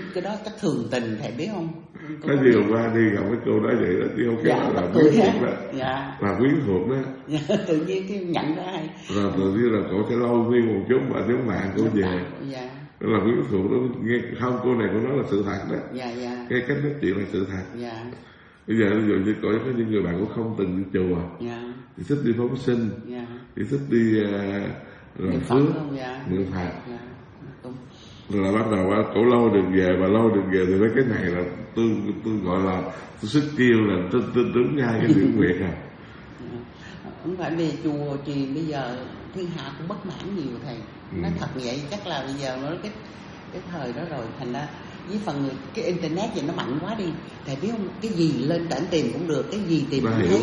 cái đó chắc thường tình thầy biết không? Có nhiều qua đi gặp cái cô đó vậy đó, chứ không phải là quyến thuộc đó. Dạ. Là quyến thuộc đó. Dạ, tự nhiên cái nhận ra hay. Rồi tự nhiên là cổ sẽ lâu nguyên một chút và nhóm bạn cổ về. Dạ. Đó là quyến thuộc đó, nghe không, cô này cô nói là sự thật đó. Dạ, dạ. Cái cách nói chuyện là sự thật. Dạ. Bây giờ ví dụ như có những người bạn cũng không từng đi chùa. Dạ. Thì thích đi phóng sinh. Dạ. Thì thích đi làm phước, niệm Phật. Dạ. Rồi là bắt đầu cổ lâu được về, và lâu được về thì mấy cái này là tôi gọi là tôi sức kêu là tôi đứng ngay cái biểu nguyện à. Không phải về chùa thì bây giờ thiên hạ cũng bất mãn nhiều thầy. Nói thật vậy, chắc là bây giờ nó cái thời đó rồi, thành ra với phần người cái internet thì nó mạnh quá đi, thầy biết không, cái gì lên tận tìm cũng được, cái gì tìm cũng thấy.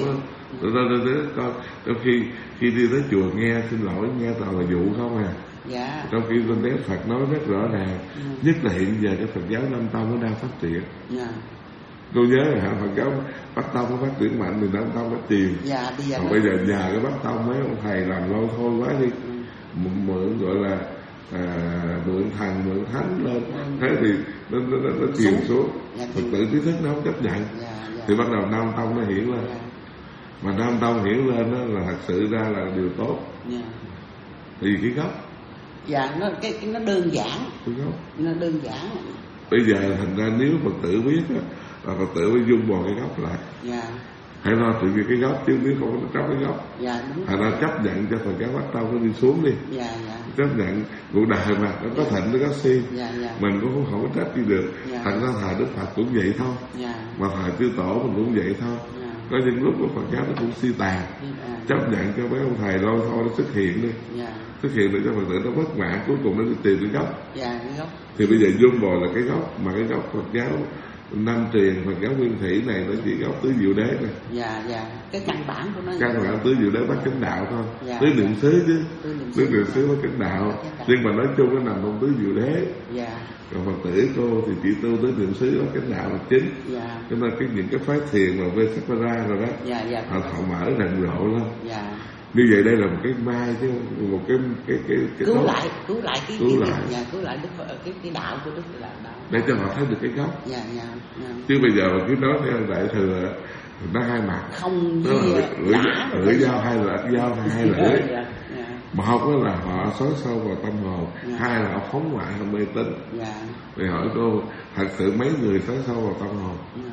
Trong khi đi tới chùa nghe xin lỗi nghe toàn là dụ không à. Dạ. Trong khi bên đấy Phật nói rất rõ ràng, nhất là hiện giờ cái Phật giáo Nam Tông nó đang phát triển. Dạ. Tôi nhớ là Phật giáo Bắc Tông nó phát triển mạnh thì Nam Tông nó chìm. Dạ, bây giờ nhờ cái Bắc Tông mấy ông thầy làm lâu thôi quá đi. Mượn gọi là mượn thần mượn thánh lên, thế thì nó chìm xuống. Phật tử trí thức nó không chấp nhận. Thì bắt đầu Nam Tông nó hiển lên. Mà Nam Tông hiển lên đó là thật sự ra là điều tốt. Thì cái gốc. Dạ, nó đơn giản. Cái gốc. Nó đơn giản. Bây giờ thành ra nếu Phật tử biết đó, là Phật tử phải dung bò cái gốc lại. Dạ. Hãy lo tự nhiên cái gốc, chứ nếu không có tróc cái gốc. Dạ, đúng. Hãy lo chấp nhận cho Phật giáo Bắc Tông nó đi xuống đi. Dạ, dạ. Chấp nhận cuộc đời mà nó có thịnh nó có si. Dạ, dạ. Mình cũng không có trách gì được. Dạ. Thành ra thời Đức Phật cũng vậy thôi. Dạ. Mà thời chư tổ mình cũng vậy thôi. Dạ. Có những lúc của Phật giáo nó cũng si tàn. Dạ. Chấp nhận cho mấy ông thầy lâu thôi nó xuất hiện đi. Dạ. Xuất hiện để cho Phật tử nó bất mãn, cuối cùng nó đi tìm cái gốc. Dạ, cái gốc. Thì bây giờ dung bò là cái gốc, mà cái gốc Phật giáo Nam truyền Phật giáo Nguyên Thủy này nó chỉ gốc tứ diệu đế này. Dạ, dạ. Cái căn bản của nó. Căn bản tứ diệu đế bắt chánh đạo thôi. Dạ. Tứ niệm xứ chứ. Tứ niệm xứ bắt chánh đạo. Nhưng mà nói chung nó nằm trong tứ diệu đế. Dạ. Còn Phật tử cô thì chỉ tu tứ niệm xứ bắt chánh đạo là chính. Dạ. Cho nên những cái phái thiền mà về sắc ra rồi đó. Dạ, dạ. Họ mở rầm rộ lên. Dạ. Như vậy đây là một cái mai chứ một cái cứu lại cứu lại đức cái đạo của Đức là đạo. Để cho họ thấy được cái gốc. Dạ, dạ, dạ. Chứ bây giờ mà cứ nói theo Đại Thừa nó hai mặt. Không lưỡi dao hai lưỡi. Dạ, dạ. Một là họ xói sâu vào tâm hồn. Dạ. Hai là họ phóng ngoại họ mê tín. Dạ. Thì hỏi cô thật sự mấy người xói sâu vào tâm hồn? Dạ.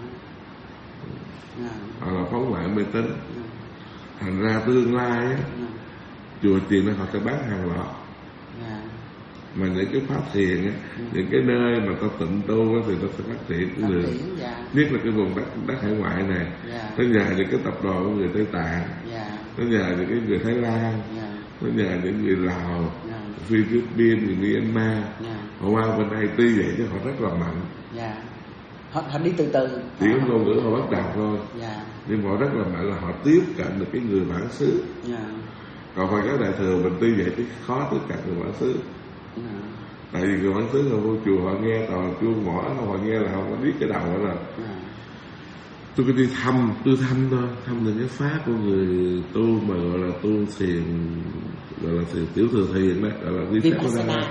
Dạ. Họ là phóng ngoại mê tín. Dạ. Thành ra tương lai á, chùa chiền họ sẽ bán hàng lọ. Mà những cái pháp thiền á, những cái nơi mà ta tịnh tu á, thì ta sẽ phát triển cũng được. Nhất là cái vùng đất hải ngoại này. Nó nhờ những cái tập đoàn của người Tây Tạng, nó nhờ những cái người Thái Lan, nó nhờ những người Lào, Philippines, người Myanmar. Họ qua bên đây tuy vậy chứ họ rất là mạnh. Họ đi từ từ. Chỉ có ngôn ngữ họ bắt đầu thôi. Nhưng mà họ rất là mạnh là họ tiếp cận được cái người bản xứ. Còn phải cái Đại Thừa mình tuy vậy chứ khó tiếp cận người bản xứ. Tại vì người bản xứ là vô chùa họ nghe toàn chuông mỏ, họ nghe là họ biết cái đầu đó là. Tôi cứ đi thăm thôi, thăm những cái pháp của người tu mà gọi là tu thiền, gọi là tiểu thừa thiền đó, gọi là Vipassana,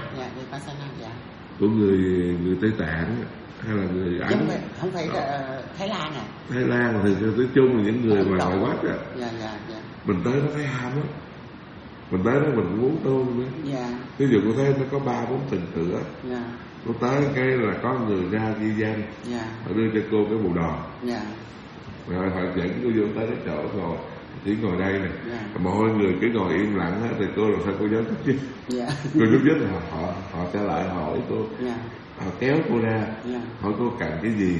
của người Tây Tạng hay là người Ấn. Không phải Thái Lan à? Thái Lan thì nói chung là những người mà ngoại quốc á. Mình tới nó thấy ham á. Mình tới đó mình cũng muốn tu nữa. Ví dụ cô thấy nó có 3-4 tầng cửa. Cô tới cái là có người ra ghi danh. Họ đưa cho cô cái bộ đồ. Rồi họ dẫn cô vô tới cái chỗ ngồi, chỉ ngồi đây nè. Mọi người cứ ngồi im lặng hết thì cô làm sao cô dám chút chứ. Cô chút nhất là họ sẽ lại hỏi cô. Họ kéo cô ra, hỏi cô cần cái gì.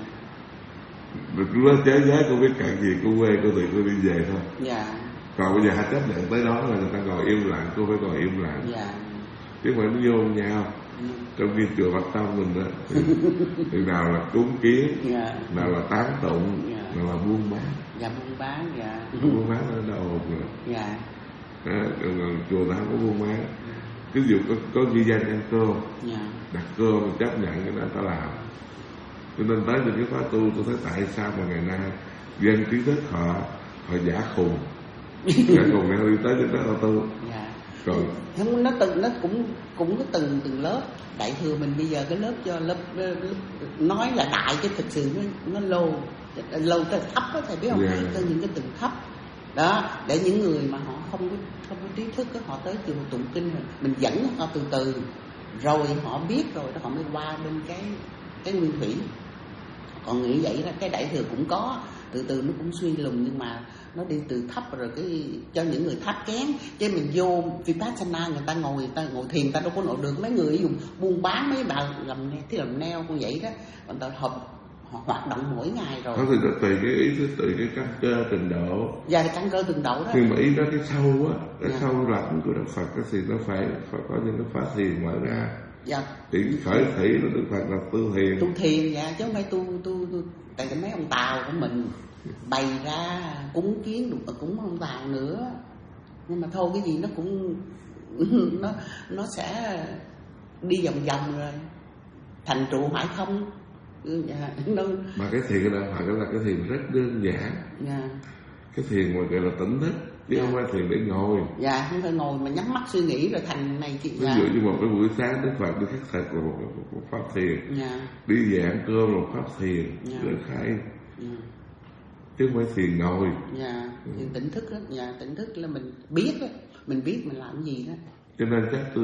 Lúc đó chế giá cô biết cần gì, cô quê cô thì cô đi về thôi. Còn bây giờ hãy chấp nhận tới đó là người ta ngồi im lặng, cô phải ngồi im lặng. Chứ không phải nó vô nhau. Trong khi chùa Bắc Tông mình đó thì nào là cúng kiến, nào là tán tụng, nào là buôn bán. Buôn bán, buôn bán ở đâu rồi. Còn chùa ta không có buôn bán. Ví dụ có ghi danh ăn cơm, đặt cơm mình chấp nhận cái đó ta làm. Cho nên tới những cái khóa tu tôi thấy tại sao mà ngày nay dân trí thức họ giả khùng. Giả khùng này họ đi tới cái đó họ tu. Còn không, nó cũng có từng lớp. Đại thừa mình bây giờ cái lớp cho lớp nói là đại chứ thực sự nó lâu cái thấp đó, thầy biết không? Cho những cái từng thấp đó, để những người mà họ không có trí thức đó, họ tới chùa tụng kinh mình dẫn họ từ từ, rồi họ biết rồi đó họ mới qua bên cái nguyên thủy. Còn nghĩ vậy đó, cái đại thừa cũng có, từ từ nó cũng suy lùng, nhưng mà nó đi từ thấp rồi cái cho những người thấp kém. Chứ mình vô Vipassana người ta ngồi thiền, người ta đâu có nổi được. Mấy người dùng buôn bán, mấy bà làm neo con vậy đó, người ta họ hoạt động mỗi ngày rồi. Đó thì nó tùy cái ý thức, tùy cái căn cơ trình độ. Dạ, căn cơ trình độ đó. Nhưng mà ý đó cái sâu á, cái sâu lãnh của Đức Phật thì nó phải có những cái pháp thiền mở ra. Dạ. Thì khởi thủy nó Đức Phật là tu thiền. Tu thiền, dạ, chứ không phải tu tại cái mấy ông Tàu của mình bày ra cúng kiến được cúng ông Tàu nữa. Nhưng mà thôi cái gì nó cũng nó sẽ đi vòng vòng rồi thành trụ hoại không. Dạ, mà cái thiền của Đạo Phật là cái thiền rất đơn giản. Dạ. Cái thiền mà gọi là tỉnh thức, chứ không phải thiền để ngồi. Dạ, không phải ngồi mà nhắm mắt suy nghĩ rồi thành này chị. Ví dụ như một cái buổi sáng Đức Phật đi khắc thực là một pháp thiền. Dạ. Đi giảng cơm là một pháp thiền. Dạ. Rồi khai. Dạ. Chứ không phải thiền ngồi. Dạ, thiền tỉnh thức đó. Dạ, tỉnh thức là mình biết đó, mình biết mình làm gì đó. Cho nên chắc tôi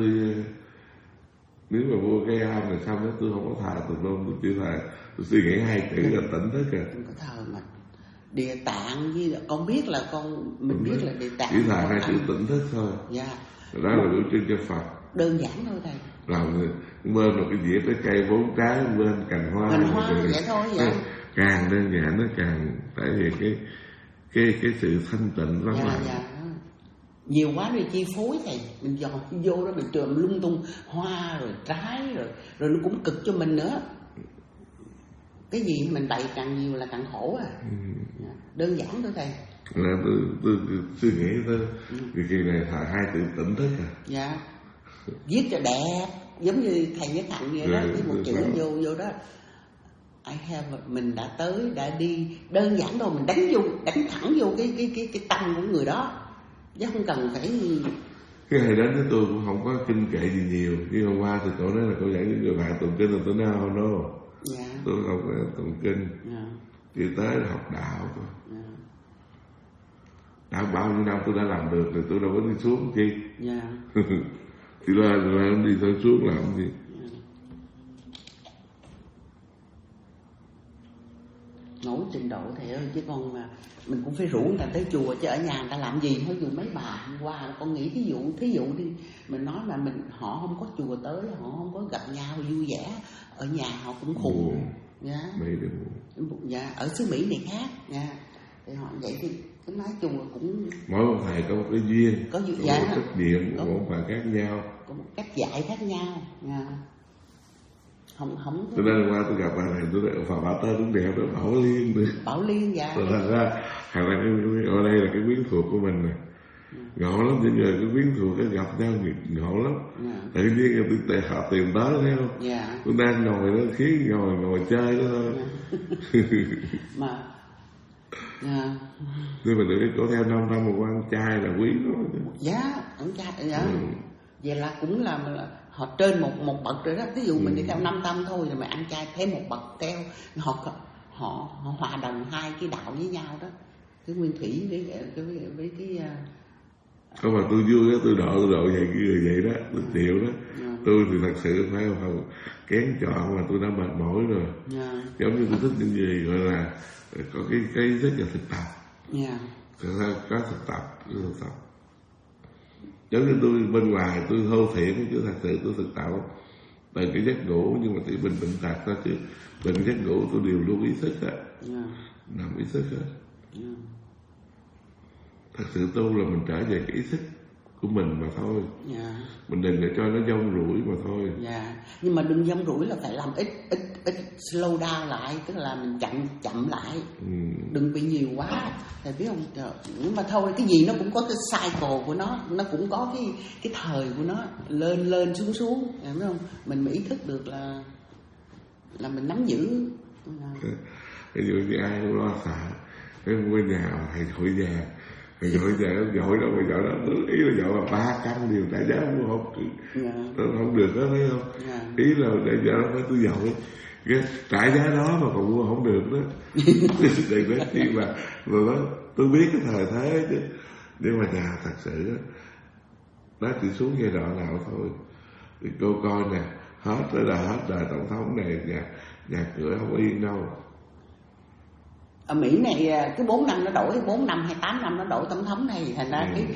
nếu mà mua cái am này xong đó tôi không có thờ tùm lum, tôi chỉ là tôi suy nghĩ hai chữ là tỉnh thức kìa. Không có thờ mà Địa Tạng với con biết là mình biết là Địa Tạng. Chỉ thờ hai chữ tỉnh thức thôi. Dạ. Đó là biểu trưng cho Phật. Đơn giản thôi thầy. Làm bên một cái dĩa trái cây 4 trái, bên cành hoa. Cành hoa vậy thôi vậy. Càng đơn giản nó càng thể hiện cái sự thanh tịnh lắm. Dạ, dạ. Nhiều quá rồi chi phối thầy, mình dọn vô đó mình trộm lung tung hoa rồi trái rồi nó cũng cực cho mình nữa. Cái gì mình bày càng nhiều là càng khổ à. Đơn giản thôi thầy. Là tôi suy nghĩ thôi. Vì kỳ này thà hai chữ tỉnh thức à. Dạ. Viết cho đẹp, giống như thầy với Thạnh vậy đó, viết một chữ vô đó. Mình đã tới, đã đi, đơn giản thôi, mình đánh thẳng vô cái tâm của người đó. Chứ không cần phải. Cái ngày đến với tôi cũng không có kinh kệ gì nhiều. Nhưng hôm qua thì cậu nói là cậu dạy những người bạn tụng kinh là tôi nói không đâu. Dạ. Tôi không có tụng kinh. Dạ. Chỉ tới học đạo thôi. Dạ. Đã bao nhiêu năm tôi đã làm được thì tôi đâu có đi xuống chi. Dạ. Thì là đi xuống làm gì. Ngẫu trình độ thầy ơi, chứ còn mà mình cũng phải rủ người ta tới chùa, chứ ở nhà người ta làm gì. Ví dụ mấy bà hôm qua con nghĩ thí dụ đi, mình nói mà họ không có chùa tới, họ không có gặp nhau vui vẻ, ở nhà họ cũng khùng. Dạ. Dạ, ở xứ Mỹ này khác. Dạ. Thì họ vậy thì cái nói chung là cũng mỗi một thầy có một cái duyên, có một trách nhiệm, một phần khác nhau, có một cách dạy khác nhau. Dạ. Không. Cho nên qua tôi gặp bà này, tôi nói Phật Bảo Tên cũng đẹp đó, Bảo Liên nữa. Bảo Liên, dạ. Rồi thành ra ở đây là cái quyến thuộc của mình nè. Ngộ lắm, những người cái quyến thuộc cái gặp nhau ngộ lắm. Tự nhiên họ tìm tới thấy không? Dạ. Tôi đang ngồi đó, khí ngồi chơi đó thôi. Mà nhưng mà được cổ theo 5 năm một con trai là quý lắm. Dạ, ông trai dạ. Vậy là cũng là họ trên một bậc rồi đó. Ví dụ mình đi theo 5 tâm thôi rồi mà ăn chay thêm một bậc theo, họ hòa đồng hai cái đạo với nhau đó. Cái nguyên thủy với cái không mà tôi vui đó, tôi độ vậy đó, tôi chịu đó. Tôi thì thật sự phải không kén chọn mà tôi đã mệt mỏi rồi. Giống như tôi thích những gì gọi là có cái rất là thực tập. Có thực tập. Giống như tôi bên ngoài tôi thô thiển chứ thật sự tôi thực tập từ cái giấc ngủ, nhưng mà thì bình thật ra chứ bình giấc ngủ tôi đều luôn ý thức á. Nằm ý thức á. Thật sự tu là mình trở về cái ý thức của mình mà thôi. Mình đừng để cho nó dông rủi mà thôi. Nhưng mà đừng dông rủi là phải làm ít slow down lại, tức là mình chậm lại. Đừng bị nhiều quá. Thầy biết không? Nhưng mà thôi, cái gì nó cũng có cái cycle của nó cũng có cái thời của nó, lên xuống, biết không? Mình ý thức được là mình nắm giữ. Ví dụ như ai cũng lo sợ cái ngôi nhà thầy hội già Rồi dội đâu mà dội đó, ý là dội là 3 căn điều trả giá không được đó, thấy không? Ý là để giờ đó phải tôi dội cái trả giá đó mà còn mua không được đó. Đừng nói chi mà rồi đó, tôi biết cái thời thế chứ, nhưng mà nhà thật sự đó, nó chỉ xuống giai đoạn nào thôi. Thì cô coi nè, hết tới là hết đời tổng thống này, nhà cửa không yên đâu. Ở Mỹ này cứ 4 năm nó đổi, 4 năm hay 8 năm nó đổi tổng thống này, thành ra cái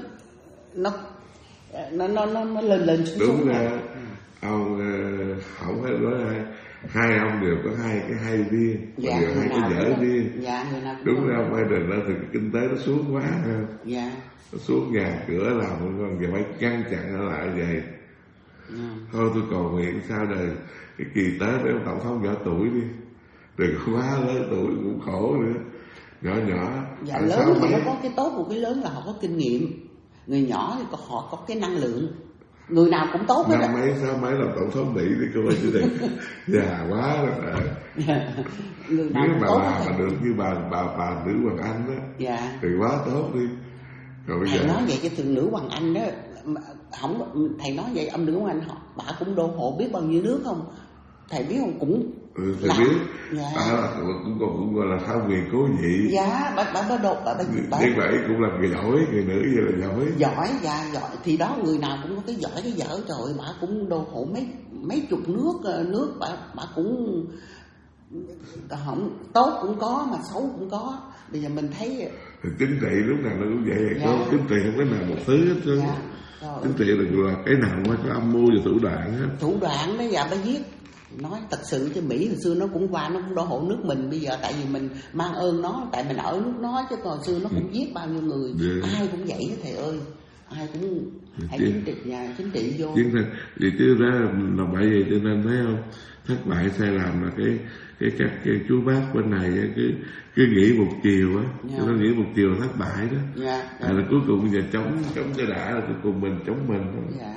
nó lên xuống. Đúng ra ông không phải nói hai ông đều có hai cái hay riêng, dạ, hai cái dở riêng. Dạ, đúng ra ông Biden đó thì cái kinh tế nó xuống quá ha. Dạ. Nó xuống nhà cửa làm còn giờ phải ngăn chặn nó lại vậy. Thôi tôi cầu nguyện sao đời cái kỳ tới để ông tổng thống nhỏ tuổi đi, đừng có quá lớn tuổi cũng khổ nữa, nhỏ. Dạ, lớn thì nó có cái tốt của cái lớn là họ có kinh nghiệm, người nhỏ thì họ có cái năng lượng, người nào cũng tốt hết. Năm mấy sao mấy làm tổng thống Mỹ đi cô ơi chứ đừng già quá rồi. Người nào nếu cũng mà tốt làm mà được như bà nữ Hoàng Anh đó, dạ, thì quá tốt đi. Còn bây thầy giờ nói vậy cho thượng nữ Hoàng Anh đó, không, thầy nói vậy ông nữ Hoàng Anh bà cũng đô hộ biết bao nhiêu nước không, thầy biết không? Cũng thầy biết. Dạ. Cũng gọi là tham quyền cố vị. Dạ, bà nhưng mà ấy cũng là người giỏi, người nữ vậy là giỏi. Dạ, giỏi thì đó, người nào cũng có cái giỏi cái dở. Trời, bà cũng đô hộ mấy chục nước bà cũng không tốt cũng có mà xấu cũng có. Bây giờ mình thấy thì chính trị lúc nào nó cũng vậy. Dạ. Chính trị không cái nào một thứ hết trơn. Dạ. Chính trị là cái nào cũng có âm mưu và thủ đoạn hết. Thủ đoạn đó, dạ, bà giết. Nói thật sự chứ Mỹ hồi xưa nó cũng qua, nó cũng đô hộ nước mình. Bây giờ tại vì mình mang ơn nó, tại mình ở nước nó, chứ còn hồi xưa nó cũng giết bao nhiêu người. Ai cũng vậy đó thầy ơi, ai cũng hãy chính trị vô. Vì chứ ra là bởi vậy cho nên thấy không, thất bại sai lầm là các chú bác bên này cứ nghĩ một chiều á, nó nghĩ một chiều thất bại đó. Là cuối cùng giờ chống cho đã, là cuối cùng mình chống mình thôi. Dạ.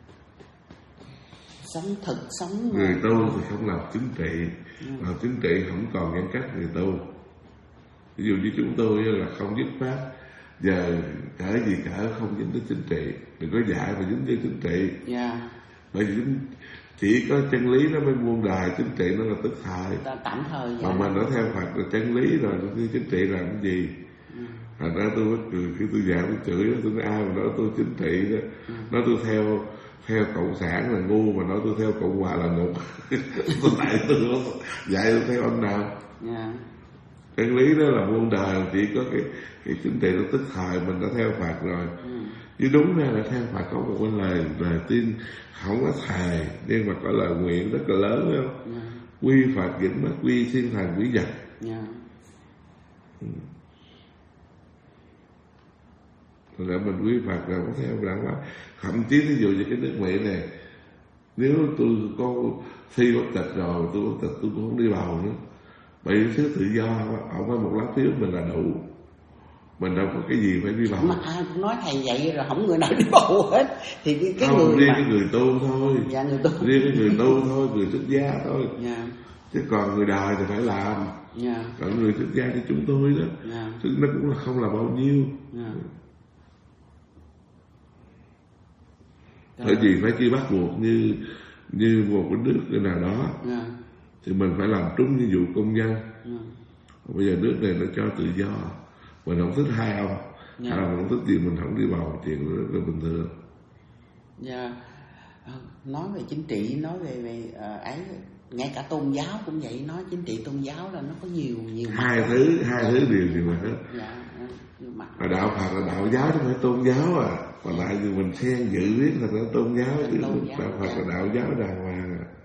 Sống thực, sống người tu thì không làm chính trị, làm chính trị không còn ngăn cách người tu. Ví dụ như chúng tôi là không dứt pháp, giờ cỡ gì cỡ không dính tới chính trị, đừng có dạy mà dính tới chính trị. Bởi vì chỉ có chân lý nó mới muôn đời, chính trị nó là tức thời, tạm thời. Mà mình nói theo Phật là chân lý rồi, chính trị làm cái gì? Thành ra tôi bất cười khi tôi giảng tôi chửi đó, tôi nói ai mà nói tôi chính trị đó, nói tôi theo cộng sản là ngu, mà nói tôi theo cộng hòa là ngục. Tại tôi dạy tôi theo ông nào? Chân lý đó là muôn đời, chỉ có cái chính trị nó tức thời, mình đã theo Phật rồi. Chứ đúng ra là theo Phật có một cái lời tin không có thề, nhưng mà có lời nguyện rất là lớn, phải không? Quy Phật vĩnh mất, quy thiên thần quý vật. Rồi là mình quý Phật là có theo đạo Pháp. Thậm chí ví dụ như cái nước Mỹ này, nếu tôi có thi quốc tịch rồi, tôi quốc tịch tôi cũng không đi bầu nữa. Bởi vì thứ tự do, không phải một lá phiếu mình là đủ. Mình đâu có cái gì phải đi bầu. Mà ai cũng nói thầy vậy rồi, không người nào đi bầu hết. Thì cái không, người riêng mà... cái người tu thôi. Dạ, người tu. Riêng cái người tu thôi, người xuất gia thôi. Dạ. Chứ còn người đời thì phải làm. Dạ. Còn người xuất gia như chúng tôi đó, dạ, thì nó cũng là không là bao nhiêu. Dạ. Bởi vì phải chỉ bắt buộc như một cái nước nào đó. Dạ. Thì mình phải làm trúng nhiệm vụ công dân. Dạ. Bây giờ nước này nó cho tự do, mình không thích hai ông, dạ, mình không thích gì mình không đi bầu, chuyện rất là bình thường. Dạ. Nói về chính trị, nói về ấy, ngay cả tôn giáo cũng vậy, nói chính trị tôn giáo là nó có nhiều hai thứ điều mà hết. Dạ, mà đạo Phật là đạo giáo chứ không phải tôn giáo à. Còn lại thì mình xen dự biết là nó tôn giáo, chứ đạo Phật là đạo giáo đàng hoàng à.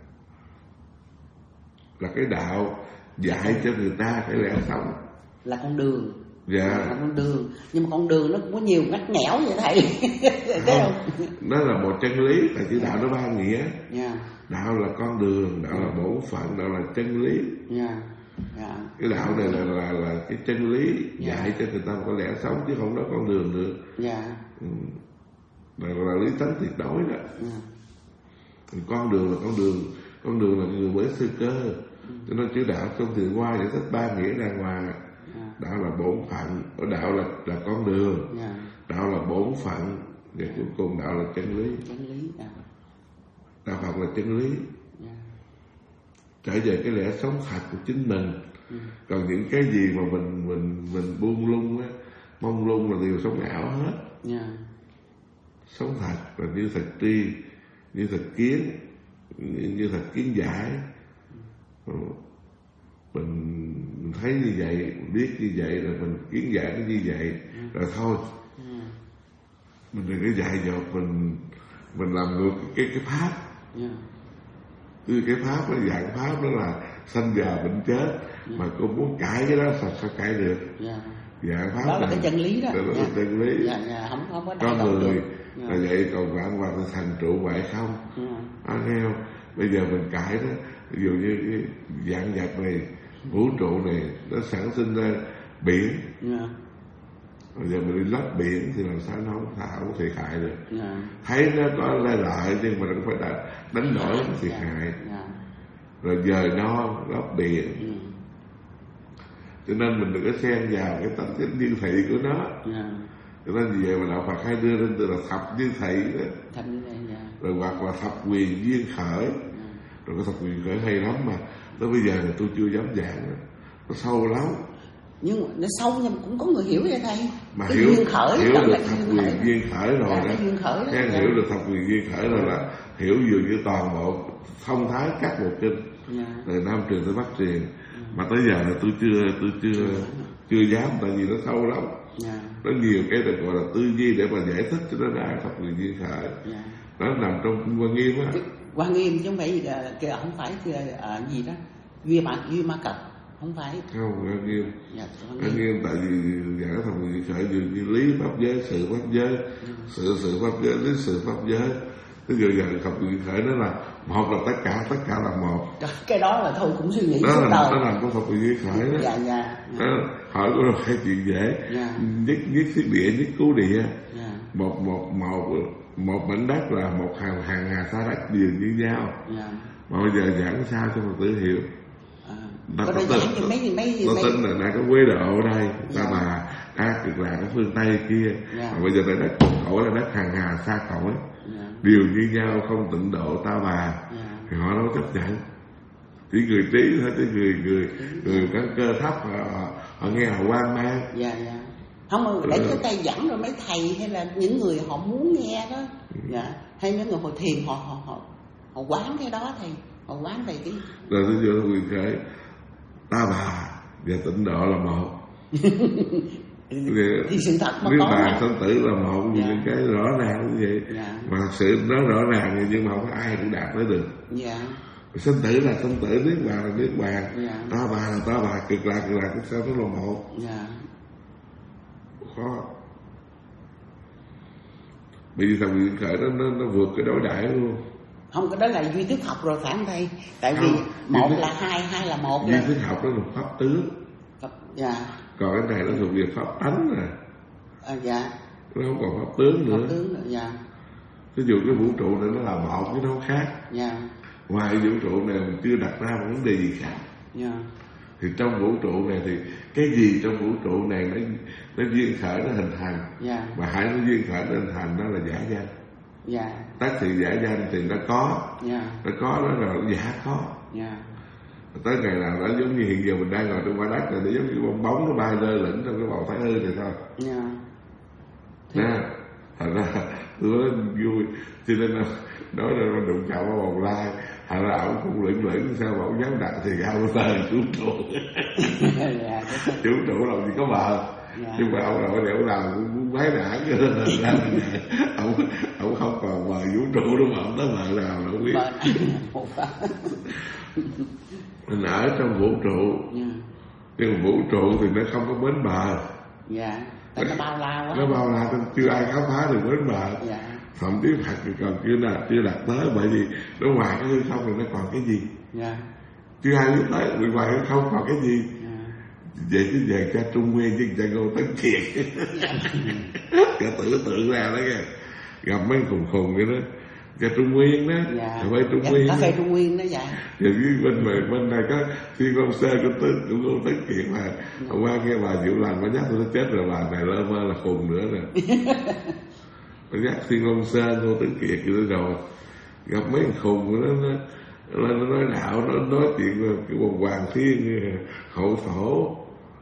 Là cái đạo dạy cho người ta cái lẽ sống, là con đường. Dạ. Là con đường, nhưng mà con đường nó cũng có nhiều ngắt nghẽo vậy thầy. Không, nó là một chân lý, tại chữ đạo nó ba nghĩa. Dạ. Đạo là con đường, đạo là bổn phận, đạo là chân lý. Dạ. Dạ. Cái đạo này là cái chân lý, dạy cho người ta có lẽ sống, chứ không nói con đường được. Dạ. Là lý tánh tuyệt đối đó. Con đường là con đường là người mới sư cơ. Cho nên chữ đạo trong Thiền Hoa giải thích ba nghĩa đàng hoàng. đạo là bổn phận, đạo là con đường, đạo là bổn phận, và cuối cùng đạo là chân lý. Đạo Phật là chân lý. Trở về cái lẽ sống thật của chính mình. Còn những cái gì mà mình buông lung á, mong lung là đều sống ảo hết. Sống thật là như thật tri, như thật kiến, như thật kiến giải. Mình thấy như vậy, mình biết như vậy, rồi mình kiến giải nó như vậy, rồi thôi. Mình đừng có dại dột mình làm ngược cái pháp. Cứ cái pháp, cái dạng pháp đó là sanh già bệnh chết. Mà cô muốn cãi cái đó sao cãi được? Dạng pháp đó là cái chân lý đó. Đó là chân lý. Không có con người là vậy, còn vạn vật là thành trụ vậy không? Anh nghe không? Bây giờ mình cãi đó, ví dụ như cái dạng vật này, vũ trụ này nó sản sinh ra biển. Bây giờ mình đi lấp biển thì làm sao nó không thiệt hại được. Thấy nó có lợi nhưng mà nó không phải đánh đổi nó thiệt hại. Rồi dời non lấp biển. Cho nên mình đừng có xen vào cái tánh chất duyên thị của nó. Cho nên vì vậy mà đạo Phật hay đưa lên từ là thập duyên thị đó. Rồi hoặc là thập quyền duyên khởi. Rồi cái thập quyền khởi hay lắm mà tới bây giờ là tôi chưa dám giảng. Nó sâu lắm. Nhưng mà nó sâu nhưng mà cũng có người hiểu vậy thầy. Mà cái hiểu duyên khởi, hiểu được thập quyền duyên khởi rồi đó. Hiểu được thập quyền duyên khởi rồi là hiểu dường như toàn bộ thông thái các bộ kinh. Từ Nam truyền tới Bắc truyền. Mà tới giờ là tôi chưa dám, tại vì nó sâu lắm. Nó nhiều cái được gọi là tư duy để mà giải thích cho nó ra thập quyền duyên khởi. Nó nằm trong Kinh Hoa Nghiêm á. Hoa Nghiêm chứ không phải kìa, không phải gì đó duy ma cật, không phải. Không, Hoa Nghiêm. Hoa Nghiêm tại vì giải thập quyền duyên khởi dường như lý pháp giới, sự pháp giới, sự pháp giới, lý sự pháp giới. Ví dụ giờ thập quyền khởi nó là một là tất cả là một. Cái đó là thôi cũng suy nghĩ đó suốt đời. Nó làm có thập quyền khởi đó. Hỏi của nó hay chuyện dễ. Nhất thiết địa, nhất cứu địa. Một mảnh đất là một hàng hà sa đất dường như nhau. Mà bây giờ giảng sao cho Phật tử hiểu. Nó tính là đã có quế độ ở đây, ta bà cực lạc ở phương Tây kia. Mà bây giờ là đất cõi là đất hàng hà xa cõi. Điều như nhau không tịnh độ ta bà. Thì họ đâu chấp nhận. Chỉ người trí thôi, chứ người có cơ thấp họ nghe họ hoang mang. Không, để cái tay dẫn rồi mấy thầy hay là những người họ muốn nghe đó. Hay những người họ thiền họ quán cái đó thầy. Họ quán thầy cái. Rồi tôi vừa quyền khởi ta bà và tịnh độ là một. Thì sự thật mà nếu có bà sanh tử là một, vì những cái rõ ràng như vậy. Mà thật sự nó rõ ràng nhưng mà không có ai cũng đạt tới được. Sanh tử là sanh tử, niết bàn là niết bàn. Ta bà là ta bà, cực lạc cái sao nó là một. Khó. Bởi vì thằng quyền khởi nó vượt cái đối đãi luôn. Không, cái đó là duy thức học rồi phải không thầy? Tại vì một là hai là một. Duy thức học đó là pháp tướng. Còn cái này nó thuộc về pháp tánh rồi. Nó không còn pháp tướng nữa. Ví dụ cái vũ trụ này nó là một chứ nó không khác. Ngoài vũ trụ này mình chưa đặt ra một vấn đề gì khác. Thì trong vũ trụ này thì cái gì trong vũ trụ này nó duyên khởi nó hình thành. Mà hãy nó duyên khởi nó hình thành đó là giả danh. Tất thì giả danh thì nó có. Nó có đó là giả có. Tới ngày nào đó giống như hiện giờ mình đang ngồi trong quả đất này, nó giống như bong bóng nó bay lơ lửng trong cái bầu thái hư này thôi. Thành ra tôi nói vui, cho nên nói là nó đụng chạm vào bầu lai. Thành ra ổng cũng lửng sao mà ổng dám đặt thì ra một tờ chủ trụ. Chủ trụ làm gì có bờ. Nhưng mà ông nội để ông làm cũng bái đảng cho nên là ông không còn bờ vũ trụ đúng không? Ông tới bờ nào đâu biết. Mình ở trong vũ trụ. Nhưng mà vũ trụ thì nó không có bến bờ. Nó bao la quá. Nó bao la, chưa ai khám phá được bến bờ. Thậm chí Phật thì còn chưa đạt tới, bởi vì nó ngoài cái hư không thì nó còn cái gì. Chưa ai biết tới, vì ngoài hư không còn cái gì. Vậy chứ về cha Trung Nguyên chứ cha Ngô Tấn Kiệt. Cả tưởng ra đó kìa. Gặp mấy khùng vậy đó. Trung Nguyên đó, cà phê Trung Nguyên, cà phê Trung Nguyên đó. Dạ. Rồi bên này có Thiên Long Sơn cũng có Tấn Kiệt là hôm qua nghe bà Diệu Lành bà nhắc tôi nó chết rồi, bà này lơ mơ là khùng nữa nè. Bà nhắc Thiên Long Sơn cô Tấn Kiệt gì đó rồi gặp mấy thằng khùng nó nói đạo, nó nói chuyện cái vòng Hoàng Thiên hậu thổ.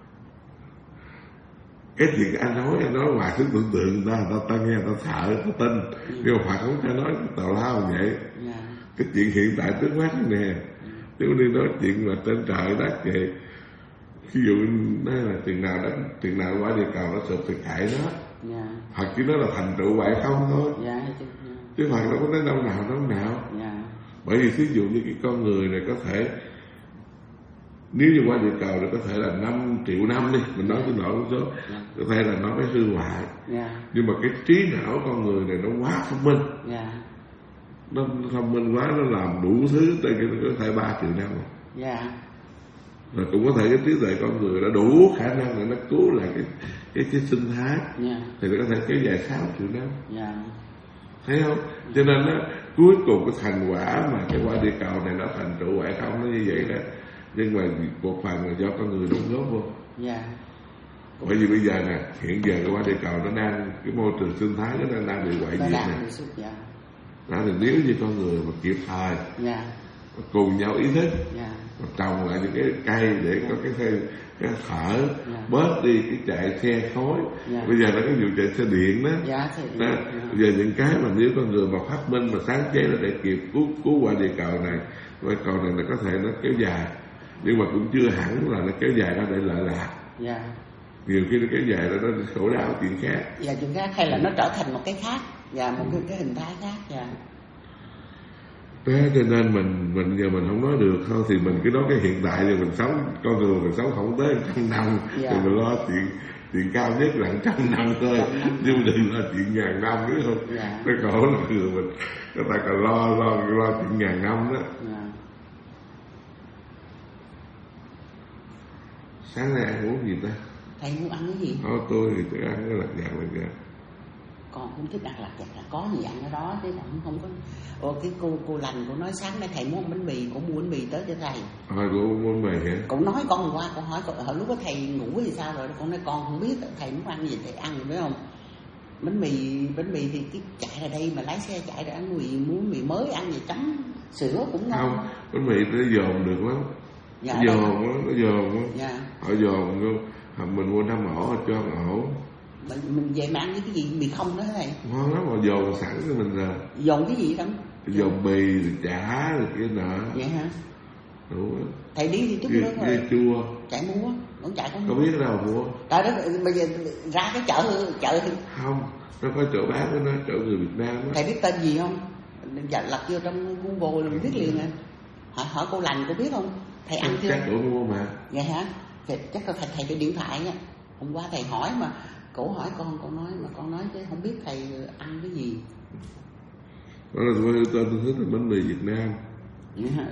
Cái chuyện anh nói hoài sức tưởng tượng ta nghe ta sợ ta tin, nhưng mà Phật không cho nói tào lao vậy. Cái chuyện hiện tại trước mắt nè, chứ đi nói chuyện mà trên trời đất vậy. Ví dụ nói là tiền nào qua địa cầu nó sụp thì kệ nó. Phật chỉ nói là thành tựu vậy không thôi. Chứ Phật đâu có nói đâu nào. Bởi vì ví dụ như cái con người này có thể, nếu như qua địa cầu thì có thể là 5 triệu năm đi, mình nói cái nỗi số, có thể là nó mới hư hoại. Nhưng mà cái trí não con người này nó quá thông minh. Nó thông minh quá, nó làm đủ thứ, tới cái nó có thể 3 triệu năm rồi. Rồi cũng có thể cái trí tuệ con người đã đủ khả năng để nó cứu lại cái sinh thái, thì nó có thể kéo dài 6 triệu năm. Thấy không? Cho nên nó cuối cùng cái thành quả mà cái qua địa cầu này nó thành tựu vậy không, nó như vậy đó. Nhưng mà một phần là do con người đóng góp vô. Bởi vì bây giờ nè, hiện giờ cái qua địa cầu nó đang, cái môi trường sinh thái nó đang bị hoại diệt nè. Đó thì nếu như con người mà kịp thời cùng nhau ý thức mà trồng lại những cái cây để có cái thở bớt đi cái chạy xe khói. Bây giờ nó có vụ chạy xe điện đó. Bây giờ những cái mà nếu con người mà phát minh mà sáng chế là để kịp cứu qua địa cầu này, qua cầu này là có thể nó kéo dài, nhưng mà cũng chưa hẳn là nó kéo dài ra để lợi lạc. Nhiều khi nó kéo dài là nó khổ đau chuyện khác. Chuyện khác, hay là nó trở thành một cái khác, một cái hình thái khác. Thế cho nên mình giờ mình không nói được thôi, thì mình cứ nói cái hiện tại rồi mình sống, con người mình sống không tới 100 năm, thì mình lo chuyện cao nhất là 100 năm thôi, nhưng đừng lo chuyện 1000 năm, biết không? Nó khổ là người mình, người ta còn lo chuyện 1000 năm đó. Sáng nay ăn uống gì ta? Thầy muốn ăn cái gì? Tôi thì tôi ăn cái lặt vặt. Con cũng thích ăn lặt vặt, là có gì ăn ở đó chứ không có. Cái cô Lành cô nói sáng nay thầy muốn ăn bánh mì, cô mua bánh mì tới cho thầy. Cô mua bánh mì hả? Cô nói con hôm qua, con hỏi lúc đó thầy ngủ thì sao rồi, con nói con không biết thầy muốn ăn gì thầy ăn, phải không? Bánh mì thì cái chạy ra đây mà lái xe chạy ra ăn muốn mì mới ăn gì chấm sữa cũng ngon. Không, bánh mì nó dồn được lắm. Nó dồn á. Họ dồn luôn. Mình mua 5 ổ cho 1 ổ. Mình về mà ăn với cái gì mì không đó thầy? Ngon lắm, mà dồn sẵn cho mình rồi. Dồn cái gì đó? Dồn mì rồi chả rồi cái nọ. Vậy hả? Đủ á. Thầy đi thì chút nữa thôi. Dưa chua. Chạy mua, con chạy con mua. Có biết ở đâu mua? Trời đất, bây giờ ra cái chợ thì... Không, nó có chỗ bán của nó, chỗ người Việt Nam á. Thầy biết tên gì không? Lật vô trong Google là mình biết liền à. Hỏi cô Lành cô biết không? Thầy ăn chưa? Chắc cổ mua mà. Vậy hả? Chắc là thầy cái điện thoại á. Hôm qua thầy hỏi mà cổ hỏi con nói mà con nói chứ không biết thầy ăn cái gì. Đó là tôi thích là bánh mì Việt Nam. Vậy hả?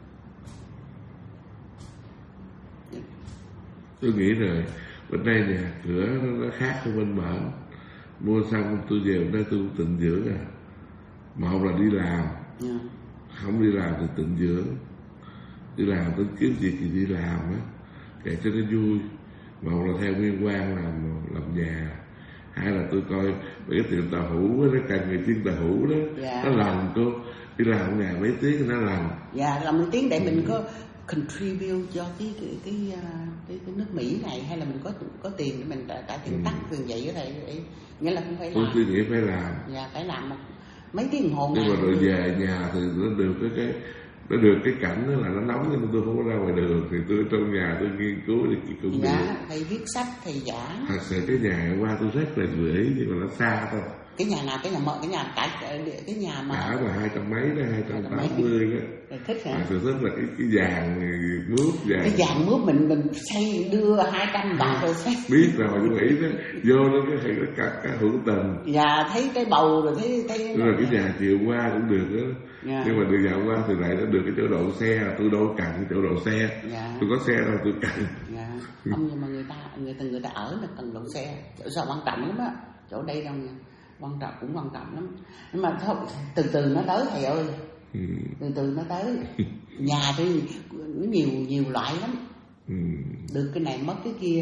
Tôi nghĩ rồi bên đây nhà cửa nó khác với bên bển. Mua xong tôi về bên đây tôi tịnh dưỡng à. Một là đi làm, không đi làm thì tịnh dưỡng. Đi làm tôi kiếm việc gì đi làm á, để cho nó vui. Một là theo Nguyên Quang làm nhà, hai là tôi coi mấy cái tiệm tàu hũ nó cần người chiên tàu hũ đó. Nó làm cô đi làm ngày mấy tiếng nó làm. Làm mấy tiếng để mình có contribute cho cái nước Mỹ này, hay là mình có tiền để mình trả tiền tắc tiền vậy đó thầy. Nghĩa là không phải làm. Tôi nghĩ phải làm. Phải làm mấy tiếng đồng hồ. Nhưng mà rồi về nhà thì nó được cái cảnh đó là nó nóng, nhưng mà tôi không có ra ngoài đường, thì tôi trong nhà tôi nghiên cứu thì cũng được. Thầy viết sách, thầy giảng. Thật sự cái nhà qua tôi rất là gửi, nhưng mà nó xa thôi. Cái nhà nào? Cái nhà mở, cái nhà mà cả mà 200 mấy đó, 280 đó. Thích hả? Tôi thích là cái vàng mướp vàng. Cái vàng mướp mình xây đưa 200 bạc rồi xây. Biết rồi, tôi nghĩ đó vô nó cái thầy nó cắt cái hữu tình. Thấy cái bầu rồi thấy rồi cái nhà chiều qua cũng được đó. Nhưng mà được dạo qua thì lại nó được cái chỗ đậu xe, tôi đâu cần cái chỗ đậu xe. Tôi có xe đâu tôi cần. Không, nhưng mà người ta ở là cần đậu xe, chỗ sao quan trọng lắm á, chỗ đây đâu nha. cũng quan trọng lắm. Nhưng mà thôi, từ từ nó tới thầy ơi. Từ từ nó tới. Nhà thì nó nhiều loại lắm. Được cái này mất cái kia.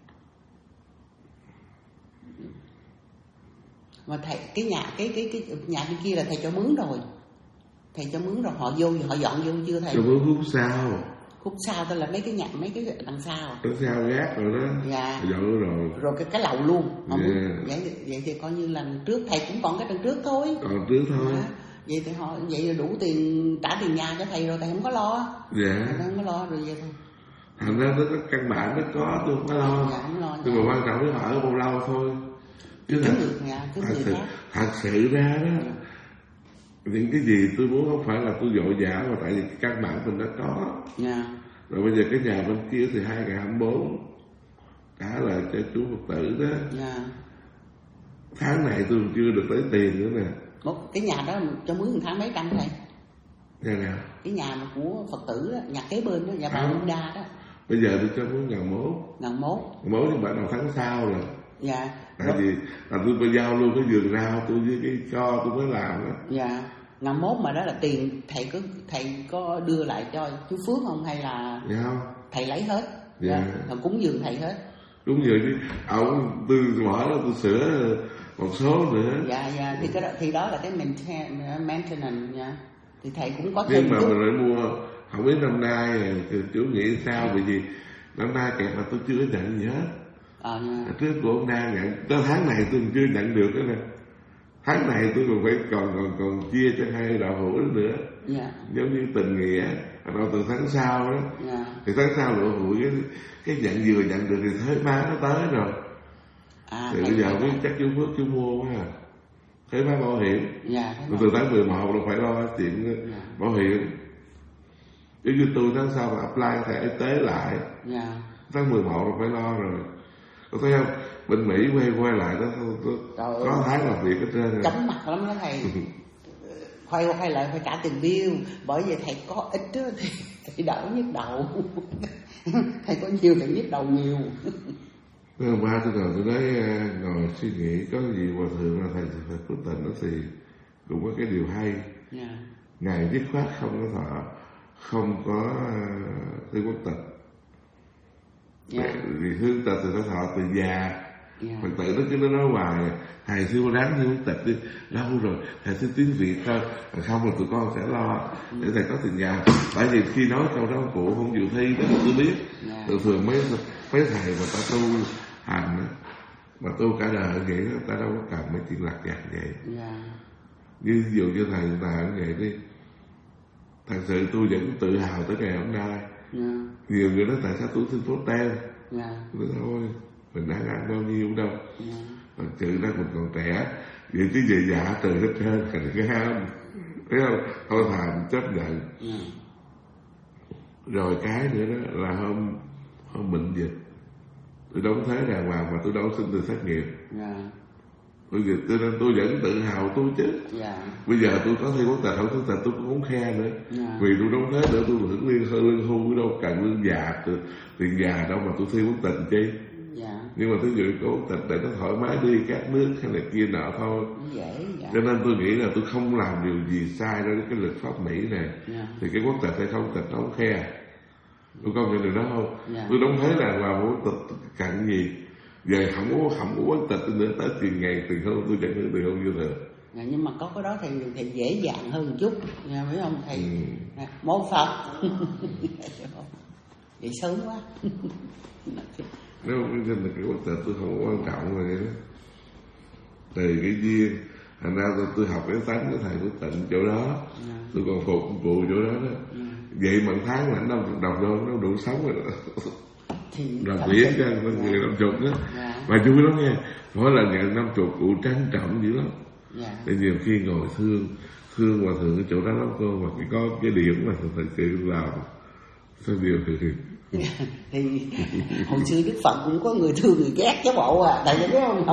Mà thầy cái nhà bên kia là thầy cho mướn rồi. Thầy cho mướn rồi, họ dọn vô chưa thầy? Cho mướn khúc sau tức là mấy cái đằng sau. Đằng sau gác rồi đó. Dạ. Dọn rồi. Rồi cái lầu luôn. Vậy thì coi như lần trước thầy cũng còn cái lần trước thôi. Còn trước thôi. Dạ. Vậy là đủ tiền trả tiền nhà cho thầy rồi, thầy không có lo. Dạ. Thầy không có lo rồi vậy thôi. Thành ra nó căn bản nó có, tôi không có lo. Dạ, không lo. Nhưng mà quan trọng là ở bao lâu thôi. Chứ thật sự ra đó, những cái gì tôi muốn không phải là tôi vội vã, mà tại vì cái căn bản mình đã có. Rồi bây giờ cái nhà bên kia thì 2024 trả lại cho chú Phật tử đó. Tháng này tôi chưa được tới tiền nữa nè. Cái nhà đó cho mướn 1 tháng mấy trăm thầy? Nhà nào? Cái nhà mà của Phật tử đó, nhà kế bên đó, nhà bà Linda đó. Bây giờ tôi cho mướn 1.100. Nhưng bắt đầu tháng sau rồi. Dạ. Tại vì tôi phải giao luôn cái vườn rau tôi với cái cho tôi mới làm đó. Dạ. 1.100 mà đó là tiền thầy có đưa lại cho chú Phước không hay là thầy lấy hết? Dạ. Cúng dường thầy hết. Cúng dường chứ. Tôi bỏ đó tôi sửa một số nữa. Dạ. Thì đó là cái maintenance nha. Thì thầy cũng có thêm. Nhưng mà mình lại mua, không biết năm nay chú nghĩ sao, bởi vì năm nay kẹt là tôi chưa có nhận gì hết. Trước của ông đang nhận, tới tháng này tôi chưa nhận được đó nè. Tháng này tôi còn phải còn chia cho 2 đạo hữu nữa. Giống như tình nghĩa. Bắt đầu từ tháng sau đó. Thì tháng sau đạo hữu cái nhận vừa nhận được thì thuế má nó tới rồi. Thì bây giờ biết chắc chú Phước chú mua quá à. Thuế má bảo hiểm. Từ tháng 11 là phải lo chuyện bảo hiểm. Giống như tôi tháng sau mà apply thẻ y tế lại. Tháng 11 là phải lo rồi. Có thấy không? Bên Mỹ quay lại đó có tháng làm việc hết trơn rồi. Chóng mặt lắm đó thầy. Quay lại phải trả tiền bill. Bởi vì thầy có ít đó, thì đỡ nhức đầu. Thầy có nhiều thì nhức đầu nhiều. Hôm qua tôi nói ngồi suy nghĩ có gì hòa thượng là thầy Phước Tịnh đó thì cũng có cái điều hay. Ngài dứt khoát không có thọ, không có Thương Quốc Tịch. Vì Thương Tịch thì nó thọ từ già. Phật tử nó cứ nói hoài thầy sư đáng Thương Quốc Tịch đi, lâu rồi thầy sư tiếng Việt thôi, không là tụi con sẽ lo để thầy có tiền nhà. Tại vì khi nói câu đó cụ không chịu thi đó tôi biết. Thường mấy thầy mà ta tu hành mà tu cả đời vậy đó, ta đâu có cần mấy chuyện lặt vặt vậy. Như ví dụ như thầy ta vậy đi, thật sự tôi vẫn tự hào tới ngày hôm nay. Nhiều người nói tại sao tôi xin phốt tem. Tôi nói thôi, mình đang ăn bao nhiêu đâu. Thật sự ra mình còn trẻ, vậy chứ về dạ từ hết trơn thành cái ham, thấy không? Thôi thà mình chấp nhận. Rồi cái nữa đó là hôm bệnh dịch, tôi đóng thuế đàng hoàng mà tôi đâu xin từ xét nghiệm. Tôi vẫn tự hào tôi chứ. Bây giờ tôi có thi quốc tịch không quốc tịch tôi cũng không khe nữa. Vì tôi đóng thuế nữa tôi hưởng lương hưu đâu cần lương già tiền già đâu mà tôi thi quốc tịch chi. Nhưng mà thứ dụ có quốc tịch để nó thoải mái đi các nước hay là kia nọ thôi. Cho nên tôi nghĩ là tôi không làm điều gì sai đối với cái luật pháp Mỹ này. Thì cái quốc tịch hay không quốc tịch nó không khe. Tôi công nhận điều đó không? Tôi đóng thuế là quốc tịch cặn gì. Giờ không có quốc tịch nữa, tới tiền ngày tiền hôn tôi chẳng hưởng tiền hôn như thường. Nhưng mà có cái đó thì dễ dàng hơn một chút, phải không thầy? Mô Phật. Vậy sớm quá. Nếu không tin là cái quốc tịch tôi không có quan trọng rồi đó. Tùy cái duyên. Thành ra tôi học cái tánh của thầy Phước Tịnh chỗ đó. Tôi còn phục vụ chỗ đó đó. Vậy mà tháng lãnh 50 đồng đâu nó đủ sống rồi đó. Rồi biết cho người 50 đó. Mà chú nói nghe, mỗi lần nhận 50 cụ trân trọng dữ lắm. Để nhiều khi ngồi thương hòa thượng cái chỗ đó lắm cô, mà có cái điểm mà thật sự làm sao điều thì hồi xưa Đức Phật cũng có người thương người ghét chứ bộ à, tại vì biết không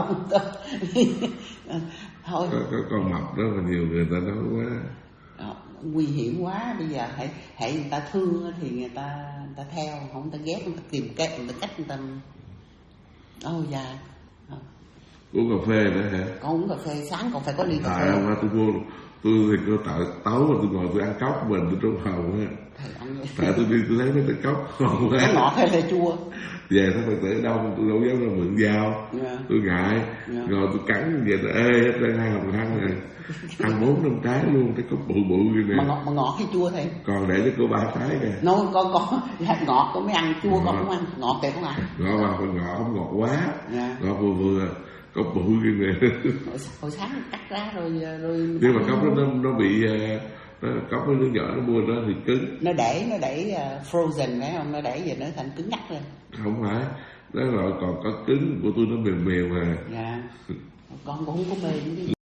thôi có con mập đó mà nhiều người ta nói quá nguy hiểm quá. Bây giờ hãy người ta thương thì người ta theo, không người ta ghét người ta tìm cách người ta cách người ta Uống cà phê nữa hả? Con uống cà phê, sáng còn phải có ly cà phê. Tại tôi mua, tôi thì tôi tối mà tôi ngồi tôi ăn cốc mình tôi trong phòng á. Tại tôi đi tôi thấy mấy cái cốc ngon quá. Nó ngọt hay là chua? Về thấy Phật tử đông tôi đâu dám ra mượn dao. Tôi ngại. Ngồi tôi cắn về tôi ê hết lên 2 hồng răng này. Ăn 4-5 trái luôn, cái cốc bự bự như này. Mà ngọt hay chua thầy? Còn để cho cô 3 trái kìa. Con ngọt con mới ăn, chua con không ăn. Ngọt thì không ăn. Ngọt mà phải ngọt không ngọt quá. Ngọt vừa vừa. Cốc bự như này. Hồi sáng cắt ra rồi. Nhưng mà cốc nó bị cốc nó nhỏ nó mua nó thì cứng. Nó để frozen phải không? Nó để giờ nó thành cứng ngắt lên. Không phải. Đó là còn có cứng của tôi nó mềm mềm mà. Dạ. Con cũng không có mềm.